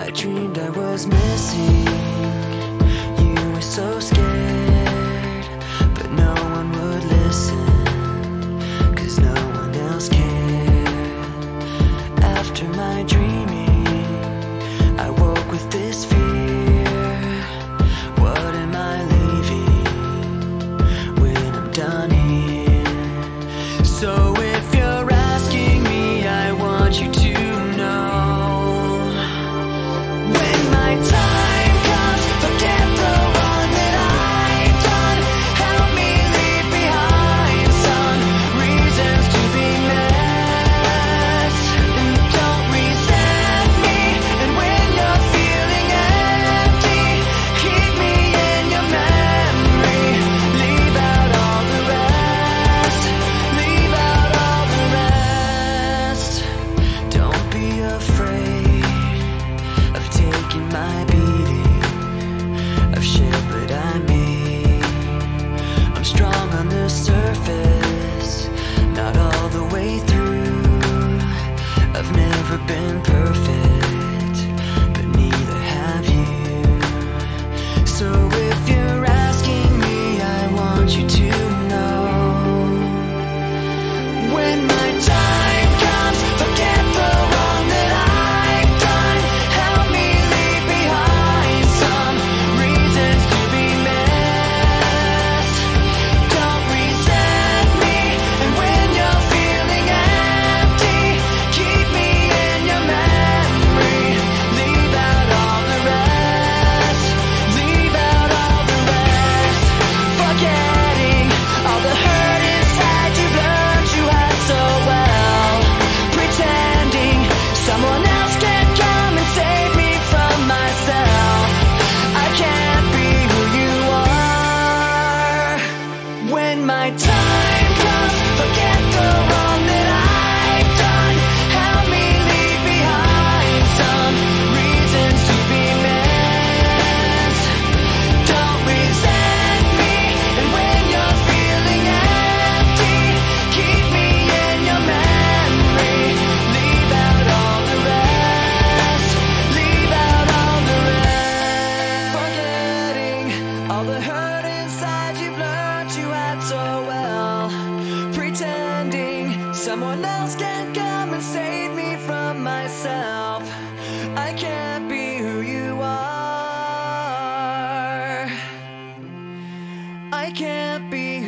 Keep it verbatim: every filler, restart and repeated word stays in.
I dreamed I was missing. You were so scared, but no one would listen, 'cause no one else cared. After my dreaming, I woke with this fear. What am I leaving when I'm done here? So if you're asking me, I want you to know, when my time comes, forget the one that I've done. Help me leave behind some reasons to be missed. And don't resent me. And when you're feeling empty, keep me in your memory. Leave out all the rest. Leave out all the rest. Don't be afraid of taking my beating, of shit that I made. I'm strong on the surface, not all the way through. I've never been perfect, but neither have you. So if you're asking me, I want you to know, when my time comes, forget the wrong that I've done. Help me leave behind some reasons to be missed. Don't resent me. And when you're feeling empty, keep me in your memory. Leave out all the rest. Leave out all the rest. Forgetting all the hurt inside you've learned you had so well. Pretending someone else can come and save me from myself. I can't be who you are. When my time comes, forget the wrong that I've done. Help me leave behind some reasons to be missed. Don't resent me. And when you're feeling empty, keep me in your memory. Leave out all the rest. Leave out all the rest. Forgetting all the hurt inside you've learned you had so well. Pretending someone else can come and save me from myself. I can't be who you are. I can't be